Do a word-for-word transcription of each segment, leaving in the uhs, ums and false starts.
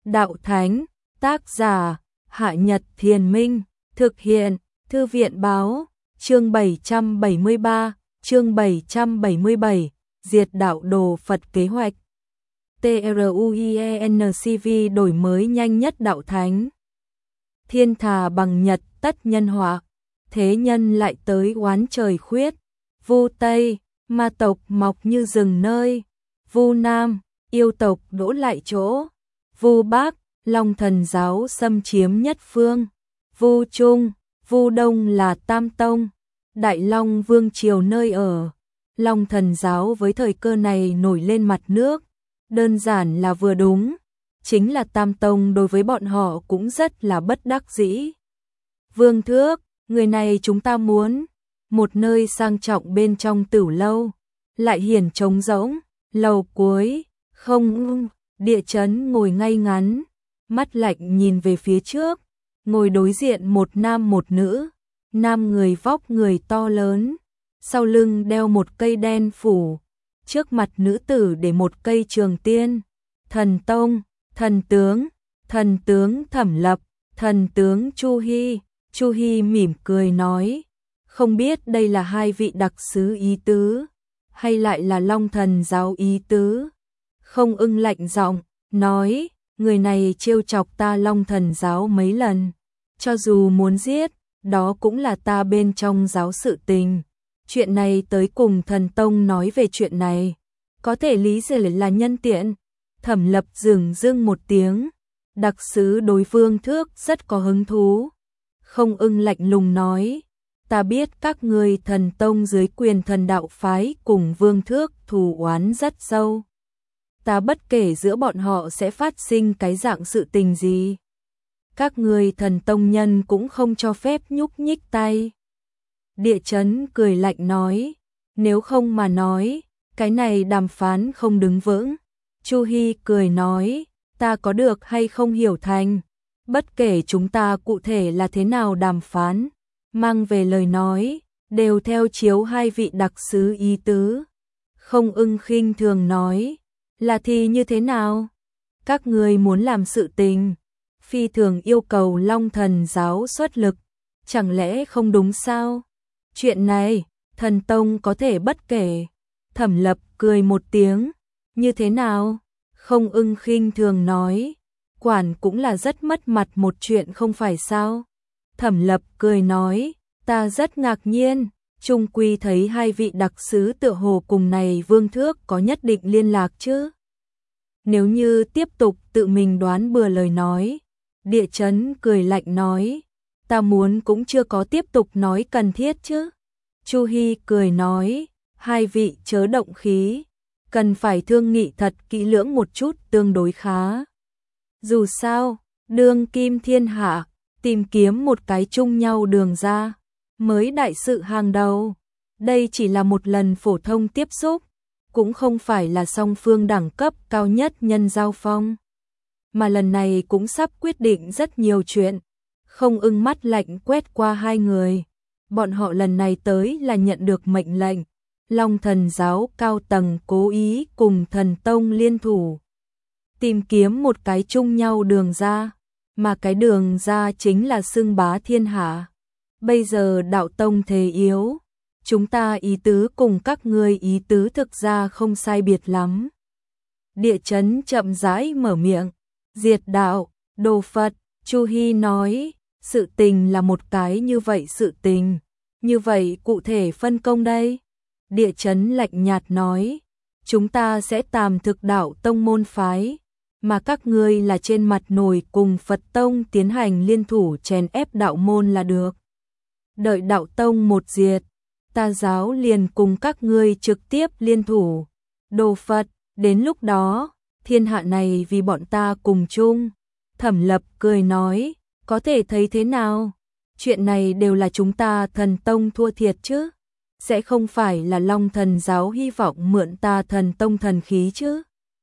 Đạo Thánh, tác giả, Hạ Nhật Thiền Minh, thực hiện, Thư viện Báo, chương bảy trăm bảy mươi ba, chương bảy trăm bảy mươi bảy, diệt đạo đồ Phật kế hoạch. TRUIENCV đổi mới nhanh nhất Đạo Thánh. Thiên thà bằng nhật tất nhân họa, thế nhân lại tới oán trời khuyết. Vu Tây, ma tộc mọc như rừng nơi. Vu Nam, yêu tộc đỗ lại chỗ. Vu Bắc, Long Thần giáo xâm chiếm nhất phương. Vu Trung, Vu Đông là Tam Tông, Đại Long Vương triều nơi ở. Long Thần giáo với thời cơ này nổi lên mặt nước, đơn giản là vừa đúng, chính là Tam Tông đối với bọn họ cũng rất là bất đắc dĩ. Vương Thước, người này chúng ta muốn, một nơi sang trọng bên trong Tửu lâu, lại hiển trống rỗng, lầu cuối, không, Địa Chấn ngồi ngay ngắn, mắt lạnh nhìn về phía trước, ngồi đối diện một nam một nữ, nam người vóc người to lớn, sau lưng đeo một cây đen phủ, trước mặt nữ tử để một cây trường tiên. Thần Tông, thần tướng, thần tướng Thẩm Lập, thần tướng Chu Hy. Chu Hy mỉm cười nói, không biết đây là hai vị đặc sứ ý tứ, hay lại là Long Thần giáo ý tứ. Không Ưng lạnh giọng, nói, người này trêu chọc ta Long Thần giáo mấy lần, cho dù muốn giết, đó cũng là ta bên trong giáo sự tình. Chuyện này tới cùng thần tông nói về chuyện này, có thể lý giải là nhân tiện. Thẩm Lập dửng dưng một tiếng, đặc sứ đối Vương Thước rất có hứng thú. Không Ưng lạnh lùng nói, ta biết các ngươi thần tông dưới quyền thần đạo phái cùng Vương Thước thù oán rất sâu. Ta bất kể giữa bọn họ sẽ phát sinh cái dạng sự tình gì, các ngươi thần tông nhân cũng không cho phép nhúc nhích tay. Địa Chấn cười lạnh nói, nếu không mà nói, cái này đàm phán không đứng vững. Chu Hy cười nói, ta có được hay không hiểu thành, bất kể chúng ta cụ thể là thế nào đàm phán, mang về lời nói, đều theo chiếu hai vị đặc sứ ý tứ. Không Ưng khinh thường nói, là thì như thế nào? Các ngươi muốn làm sự tình, phi thường yêu cầu Long Thần giáo xuất lực, chẳng lẽ không đúng sao? Chuyện này, thần tông có thể bất kể. Thẩm Lập cười một tiếng, như thế nào? Không Ưng khinh thường nói, quản cũng là rất mất mặt một chuyện không phải sao? Thẩm Lập cười nói, ta rất ngạc nhiên, chung quy thấy hai vị đặc sứ tựa hồ cùng này Vương Thước có nhất định liên lạc chứ. Nếu như tiếp tục tự mình đoán bừa lời nói, Địa Chấn cười lạnh nói, ta muốn cũng chưa có tiếp tục nói cần thiết chứ. Chu Hy cười nói, hai vị chớ động khí, cần phải thương nghị thật kỹ lưỡng một chút tương đối khá. Dù sao, đương kim thiên hạ, tìm kiếm một cái chung nhau đường ra, mới đại sự hàng đầu. Đây chỉ là một lần phổ thông tiếp xúc, cũng không phải là song phương đẳng cấp cao nhất nhân giao phong, mà lần này cũng sắp quyết định rất nhiều chuyện. Không Ưng mắt lạnh quét qua hai người, bọn họ lần này tới là nhận được mệnh lệnh, Long Thần giáo cao tầng cố ý cùng thần tông liên thủ, tìm kiếm một cái chung nhau đường ra, mà cái đường ra chính là xưng bá thiên hạ. Bây giờ đạo tông thế yếu, chúng ta ý tứ cùng các ngươi ý tứ thực ra không sai biệt lắm. Địa Chấn chậm rãi mở miệng, diệt đạo, đồ Phật. Chu Hy nói, sự tình là một cái như vậy sự tình, như vậy cụ thể phân công đây. Địa Chấn lạnh nhạt nói, chúng ta sẽ tàm thực đạo tông môn phái, mà các ngươi là trên mặt nổi cùng Phật tông tiến hành liên thủ chèn ép đạo môn là được. Đợi đạo tông một diệt, ta giáo liền cùng các ngươi trực tiếp liên thủ. Đồ Phật, đến lúc đó, thiên hạ này vì bọn ta cùng chung. Thẩm Lập cười nói, có thể thấy thế nào? Chuyện này đều là chúng ta thần tông thua thiệt chứ, sẽ không phải là Long Thần giáo hy vọng mượn ta thần tông thần khí chứ.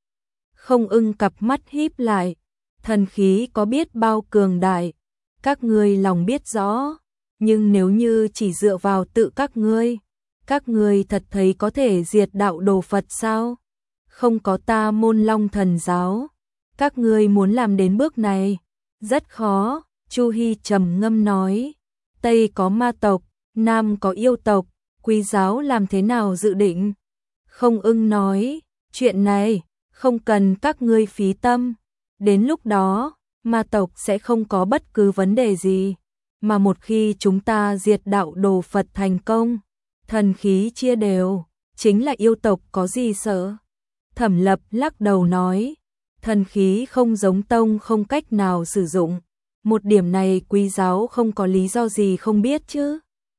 Không Ưng cặp mắt híp lại, thần khí có biết bao cường đại, các ngươi lòng biết rõ, nhưng nếu như chỉ dựa vào tự các ngươi, các ngươi thật thấy có thể diệt đạo đồ Phật sao? Không có ta môn Long Thần giáo, các ngươi muốn làm đến bước này, rất khó, Chu Hi trầm ngâm nói. Tây có ma tộc, Nam có yêu tộc, Quý giáo làm thế nào dự định? Không Ưng nói, chuyện này, không cần các ngươi phí tâm. Đến lúc đó, ma tộc sẽ không có bất cứ vấn đề gì. Mà một khi chúng ta diệt đạo đồ Phật thành công, thần khí chia đều, chính là yêu tộc có gì sợ. Thẩm Lập lắc đầu nói, thần khí không giống tông không cách nào sử dụng. Một điểm này Quý giáo không có lý do gì không biết chứ.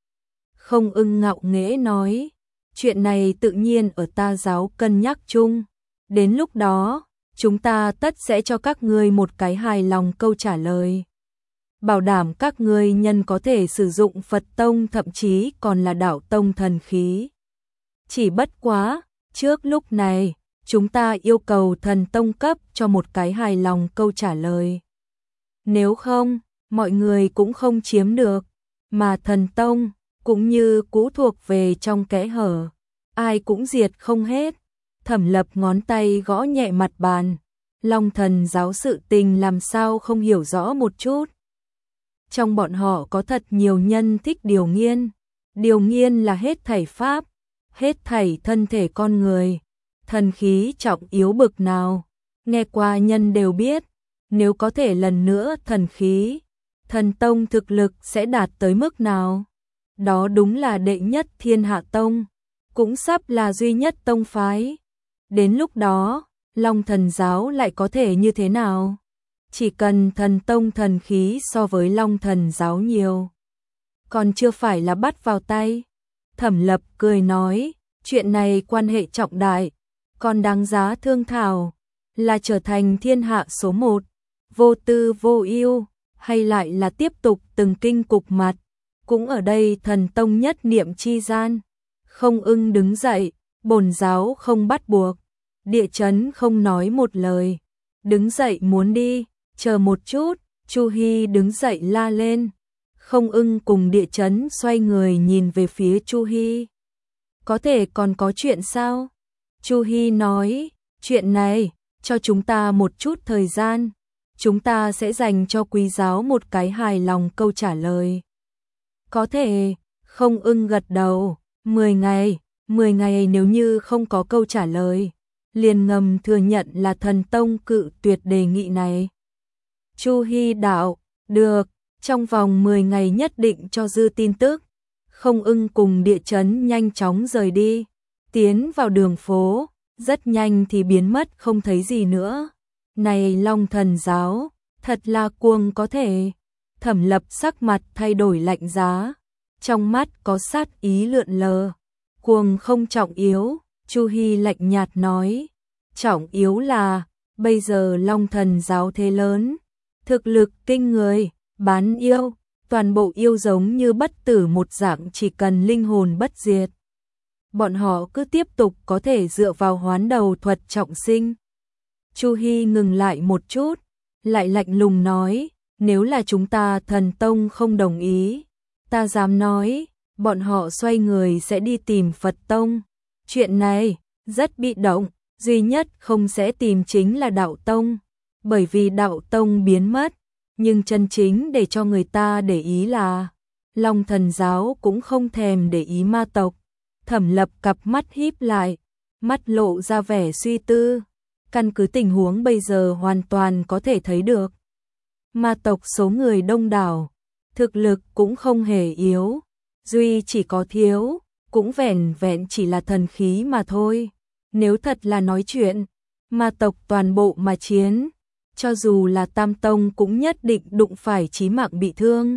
Không Ưng ngạo nghễ nói, chuyện này tự nhiên ở ta giáo cân nhắc chung. Đến lúc đó, chúng ta tất sẽ cho các ngươi một cái hài lòng câu trả lời. Bảo đảm các ngươi nhân có thể sử dụng Phật tông thậm chí còn là đạo tông thần khí. Chỉ bất quá, trước lúc này, chúng ta yêu cầu thần tông cấp cho một cái hài lòng câu trả lời. Nếu không, mọi người cũng không chiếm được, mà thần tông cũng như cũ thuộc về trong kẽ hở, ai cũng diệt không hết. Thẩm Lập ngón tay gõ nhẹ mặt bàn, Long Thần giáo sự tình làm sao không hiểu rõ một chút. Trong bọn họ có thật nhiều nhân thích điều nghiên, điều nghiên là hết thảy pháp, hết thảy thân thể con người, thần khí trọng yếu bực nào, nghe qua nhân đều biết, nếu có thể lần nữa thần khí, thần tông thực lực sẽ đạt tới mức nào. Đó đúng là đệ nhất thiên hạ tông, cũng sắp là duy nhất tông phái. Đến lúc đó, Long Thần giáo lại có thể như thế nào? Chỉ cần thần tông thần khí so với Long Thần giáo nhiều, còn chưa phải là bắt vào tay. Thẩm Lập cười nói, chuyện này quan hệ trọng đại, còn đáng giá thương thảo, là trở thành thiên hạ số một, vô tư vô ưu, hay lại là tiếp tục từng kinh cục mặt, cũng ở đây thần tông nhất niệm chi gian. Không Ưng đứng dậy, bổn giáo không bắt buộc. Địa Chấn không nói một lời, đứng dậy muốn đi, chờ một chút, Chu Hi đứng dậy la lên. Không Ưng cùng Địa Chấn xoay người nhìn về phía Chu Hi. Có thể còn có chuyện sao? Chu Hi nói, chuyện này, cho chúng ta một chút thời gian, chúng ta sẽ dành cho Quý giáo một cái hài lòng câu trả lời. Có thể, Không Ưng gật đầu, mười ngày, mười ngày nếu như không có câu trả lời, liền ngầm thừa nhận là thần tông cự tuyệt đề nghị này. Chu Hi đạo, được, trong vòng mười ngày nhất định cho dư tin tức. Không Ưng cùng Địa Chấn nhanh chóng rời đi, tiến vào đường phố, rất nhanh thì biến mất không thấy gì nữa. Này Long Thần giáo, thật là cuồng có thể. Thẩm Lập sắc mặt thay đổi lạnh giá, trong mắt có sát ý lượn lờ. Cuồng không trọng yếu, Chu Hi lạnh nhạt nói, trọng yếu là bây giờ Long Thần giáo thế lớn, thực lực kinh người, bán yêu, toàn bộ yêu giống như bất tử một dạng, chỉ cần linh hồn bất diệt, bọn họ cứ tiếp tục có thể dựa vào hoán đầu thuật trọng sinh. Chu Hi ngừng lại một chút, lại lạnh lùng nói, nếu là chúng ta thần tông không đồng ý, ta dám nói, bọn họ xoay người sẽ đi tìm Phật tông. Chuyện này rất bị động, duy nhất không sẽ tìm chính là đạo tông, bởi vì đạo tông biến mất, nhưng chân chính để cho người ta để ý là Long Thần giáo cũng không thèm để ý ma tộc. Thẩm Lập cặp mắt híp lại, mắt lộ ra vẻ suy tư. Căn cứ tình huống bây giờ hoàn toàn có thể thấy được, ma tộc số người đông đảo, thực lực cũng không hề yếu, duy chỉ có thiếu, cũng vẻn vẹn chỉ là thần khí mà thôi. Nếu thật là nói chuyện, ma tộc toàn bộ mà chiến, cho dù là Tam Tông cũng nhất định đụng phải chí mạng bị thương.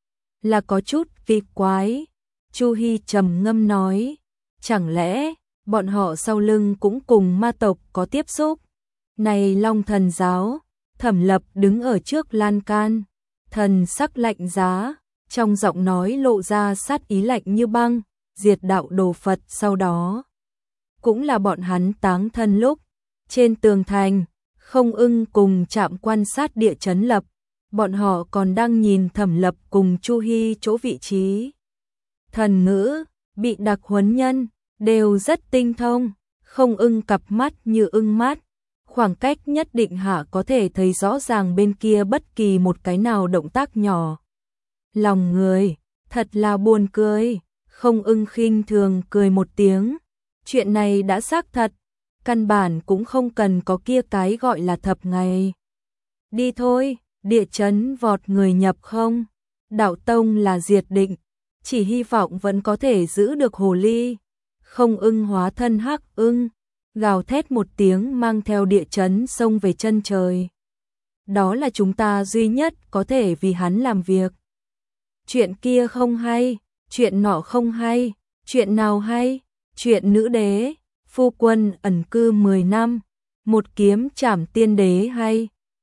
Là có chút kỳ quái. Chu Hi trầm ngâm nói, chẳng lẽ bọn họ sau lưng cũng cùng ma tộc có tiếp xúc? Này Long Thần giáo, Thẩm Lập đứng ở trước lan can, thần sắc lạnh giá, trong giọng nói lộ ra sát ý lạnh như băng. Diệt đạo đồ Phật sau đó, cũng là bọn hắn táng thân lúc, trên tường thành, Không Ưng cùng trạm quan sát Địa Chấn Lập, bọn họ còn đang nhìn Thẩm Lập cùng Chu Hi chỗ vị trí. Thần ngữ, bị đặc huấn nhân, đều rất tinh thông. Không Ưng cặp mắt như ưng mắt, Khoảng cách nhất định hạ có thể thấy rõ ràng bên kia bất kỳ một cái nào động tác nhỏ. Lòng người, thật là buồn cười, Không Ưng khinh thường cười một tiếng. Chuyện này đã xác thật, căn bản cũng không cần có kia cái gọi là thập ngày. Đi thôi, địa chấn vọt người nhập không? Đạo tông là diệt định, chỉ hy vọng vẫn có thể giữ được hồ ly. Không Ưng hóa thân hắc ưng, gào thét một tiếng mang theo địa chấn xông về chân trời. Đó là chúng ta duy nhất có thể vì hắn làm việc. Chuyện kia không hay, chuyện nọ không hay, chuyện nào hay? Chuyện nữ đế, phu quân ẩn cư mười năm, một kiếm trảm tiên đế hay.